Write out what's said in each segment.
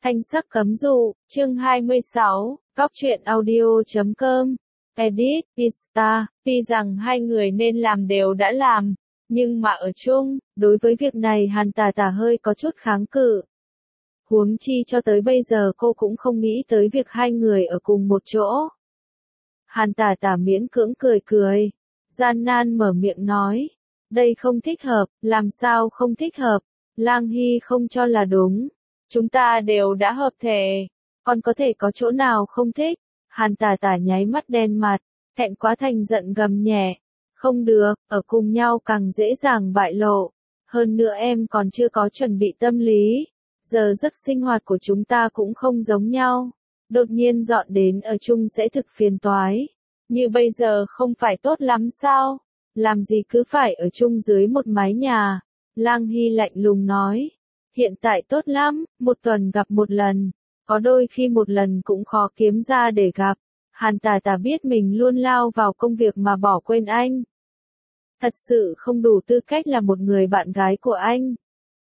Thanh sắc cấm dụ, chương 26, Góc truyện audio.com, Edit, Insta, tuy rằng hai người nên làm đều đã làm, nhưng mà ở chung, đối với việc này Hàn Tả Tả hơi có chút kháng cự. Huống chi cho tới bây giờ cô cũng không nghĩ tới việc hai người ở cùng một chỗ. Hàn Tả Tả miễn cưỡng cười cười, gian nan mở miệng nói, đây không thích hợp, làm sao không thích hợp, Lang Hy không cho là đúng. Chúng ta đều đã hợp thể, còn có thể có chỗ nào không thích? Hàn Tả Tả nháy mắt đen mặt, thẹn quá thành giận gầm nhẹ. Không được, ở cùng nhau càng dễ dàng bại lộ. Hơn nữa em còn chưa có chuẩn bị tâm lý. Giờ giấc sinh hoạt của chúng ta cũng không giống nhau. Đột nhiên dọn đến ở chung sẽ thực phiền toái. Như bây giờ không phải tốt lắm sao? Làm gì cứ phải ở chung dưới một mái nhà. Lang Hy lạnh lùng nói. Hiện tại tốt lắm, một tuần gặp một lần, có đôi khi một lần cũng khó kiếm ra để gặp. Hàn Tả Tả biết mình luôn lao vào công việc mà bỏ quên anh. Thật sự không đủ tư cách là một người bạn gái của anh.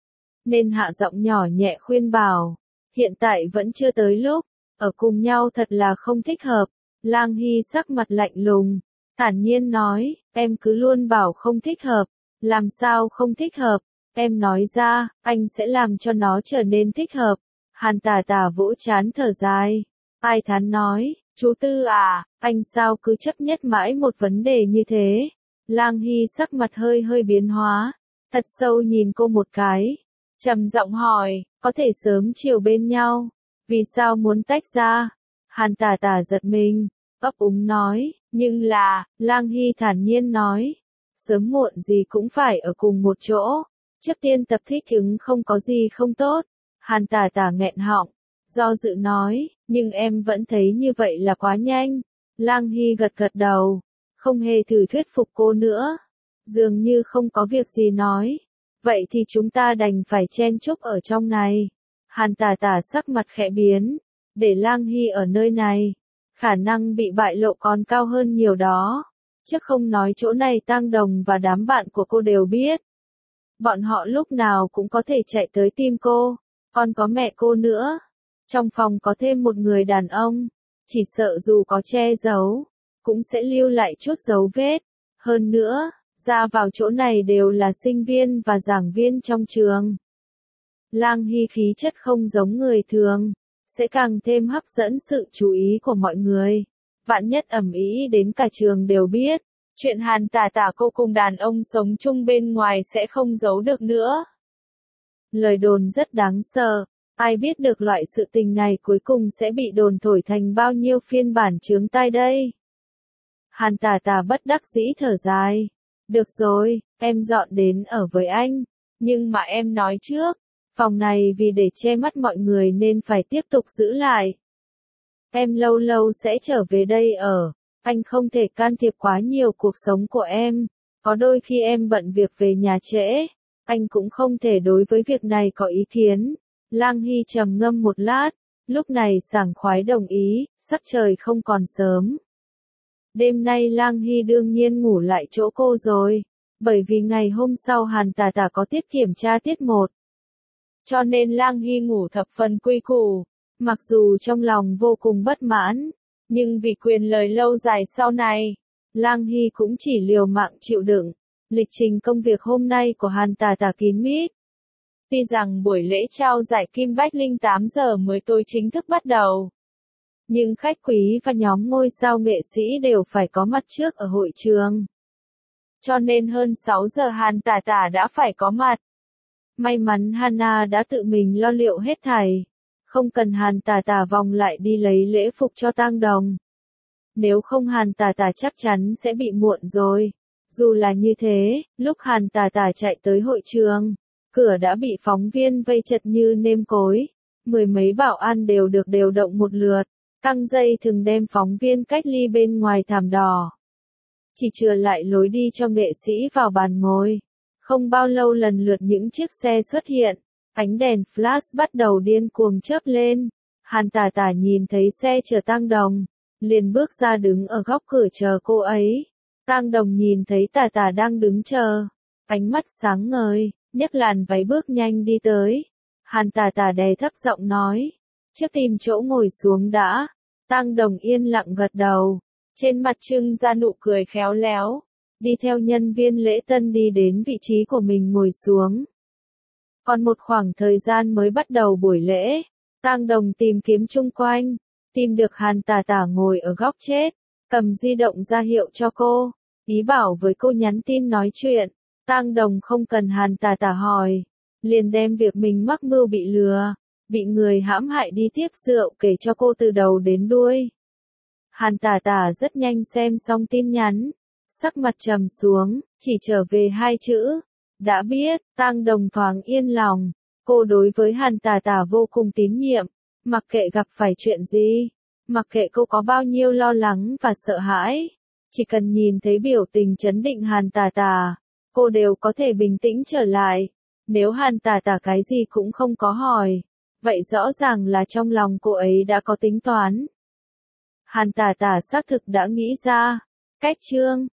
Nên hạ giọng nhỏ nhẹ khuyên bảo, hiện tại vẫn chưa tới lúc, ở cùng nhau thật là không thích hợp. Lang Hy sắc mặt lạnh lùng, thản nhiên nói, em cứ luôn bảo không thích hợp, làm sao không thích hợp? Em nói ra, anh sẽ làm cho nó trở nên thích hợp. Hàn Tả Tả vỗ trán thở dài. Ai thán nói, chú Tư à, anh sao cứ chấp nhất mãi một vấn đề như thế? Lang Hy sắc mặt hơi hơi biến hóa, thật sâu nhìn cô một cái. Trầm giọng hỏi, có thể sớm chiều bên nhau, vì sao muốn tách ra? Hàn Tả Tả giật mình, ấp úng nói, nhưng là, Lang Hy thản nhiên nói, sớm muộn gì cũng phải ở cùng một chỗ. Trước tiên tập thích ứng không có gì không tốt. Hàn Tả Tả nghẹn họng, do dự nói, nhưng em vẫn thấy như vậy là quá nhanh. Lang Hy gật gật đầu, không hề thử thuyết phục cô nữa. Dường như không có việc gì nói. Vậy thì chúng ta đành phải chen chúc ở trong này. Hàn Tả Tả sắc mặt khẽ biến, để Lang Hy ở nơi này, khả năng bị bại lộ còn cao hơn nhiều đó. Chứ không nói chỗ này Tang Đồng và đám bạn của cô đều biết. Bọn họ lúc nào cũng có thể chạy tới tìm cô, còn có mẹ cô nữa. Trong phòng có thêm một người đàn ông, chỉ sợ dù có che giấu, cũng sẽ lưu lại chút dấu vết. Hơn nữa, ra vào chỗ này đều là sinh viên và giảng viên trong trường. Lang Hy khí chất không giống người thường, sẽ càng thêm hấp dẫn sự chú ý của mọi người. Vạn nhất ầm ĩ đến cả trường đều biết. Chuyện Hàn Tả Tả cô cùng đàn ông sống chung bên ngoài sẽ không giấu được nữa. Lời đồn rất đáng sợ, ai biết được loại sự tình này cuối cùng sẽ bị đồn thổi thành bao nhiêu phiên bản chướng tai đây. Hàn Tả Tả bất đắc dĩ thở dài. Được rồi, em dọn đến ở với anh, nhưng mà em nói trước, phòng này vì để che mắt mọi người nên phải tiếp tục giữ lại. Em lâu lâu sẽ trở về đây ở. Anh không thể can thiệp quá nhiều cuộc sống của em, có đôi khi em bận việc về nhà trễ, anh cũng không thể đối với việc này có ý kiến. Lang Hy trầm ngâm một lát, lúc này sảng khoái đồng ý, sắc trời không còn sớm. Đêm nay Lang Hy đương nhiên ngủ lại chỗ cô rồi, bởi vì ngày hôm sau Hàn Tả Tả có tiết kiểm tra tiết 1. Cho nên Lang Hy ngủ thập phần quy củ, mặc dù trong lòng vô cùng bất mãn. Nhưng vì quyền lời lâu dài sau này, Lang Hy cũng chỉ liều mạng chịu đựng. Lịch trình công việc hôm nay của Hàn Tả Tả kín mít. Tuy rằng buổi lễ trao giải Kim Bách Linh 8 giờ mới tối chính thức bắt đầu. Nhưng khách quý và nhóm ngôi sao nghệ sĩ đều phải có mặt trước ở hội trường. Cho nên hơn 6 giờ Hàn Tả Tả đã phải có mặt. May mắn Hana đã tự mình lo liệu hết thảy. Không cần Hàn Tả Tả vòng lại đi lấy lễ phục cho Tang Đồng. Nếu không Hàn Tả Tả chắc chắn sẽ bị muộn rồi. Dù là như thế, lúc Hàn Tả Tả chạy tới hội trường, cửa đã bị phóng viên vây chật như nêm cối. Mười mấy bảo an đều được điều động một lượt, căng dây thừng đem phóng viên cách ly bên ngoài thảm đỏ. Chỉ chừa lại lối đi cho nghệ sĩ vào bàn ngồi. Không bao lâu lần lượt những chiếc xe xuất hiện. Ánh đèn flash bắt đầu điên cuồng chớp lên. Hàn Tả Tả nhìn thấy xe chở Tang Đồng, liền bước ra đứng ở góc cửa chờ cô ấy. Tang Đồng nhìn thấy Tả Tả đang đứng chờ, ánh mắt sáng ngời, nhấc làn váy bước nhanh đi tới. Hàn Tả Tả đè thấp giọng nói, trước tìm chỗ ngồi xuống đã. Tang Đồng yên lặng gật đầu, trên mặt trưng ra nụ cười khéo léo, đi theo nhân viên lễ tân đi đến vị trí của mình ngồi xuống. Còn một khoảng thời gian mới bắt đầu buổi lễ, Tang Đồng tìm kiếm chung quanh, tìm được Hàn Tả Tả ngồi ở góc chết, cầm di động ra hiệu cho cô, ý bảo với cô nhắn tin nói chuyện. Tang Đồng không cần Hàn Tả Tả hỏi, liền đem việc mình mắc mưu bị lừa, bị người hãm hại đi tiếp rượu kể cho cô từ đầu đến đuôi. Hàn Tả Tả rất nhanh xem xong tin nhắn, sắc mặt trầm xuống, chỉ trở về 2 chữ. Đã biết. Tang Đồng thoáng yên lòng, cô đối với Hàn Tả Tả vô cùng tín nhiệm, mặc kệ gặp phải chuyện gì, mặc kệ cô có bao nhiêu lo lắng và sợ hãi, chỉ cần nhìn thấy biểu tình trấn định Hàn Tả Tả, cô đều có thể bình tĩnh trở lại. Nếu Hàn Tả Tả cái gì cũng không có hỏi, vậy rõ ràng là trong lòng cô ấy đã có tính toán. Hàn Tả Tả xác thực đã nghĩ ra cách chương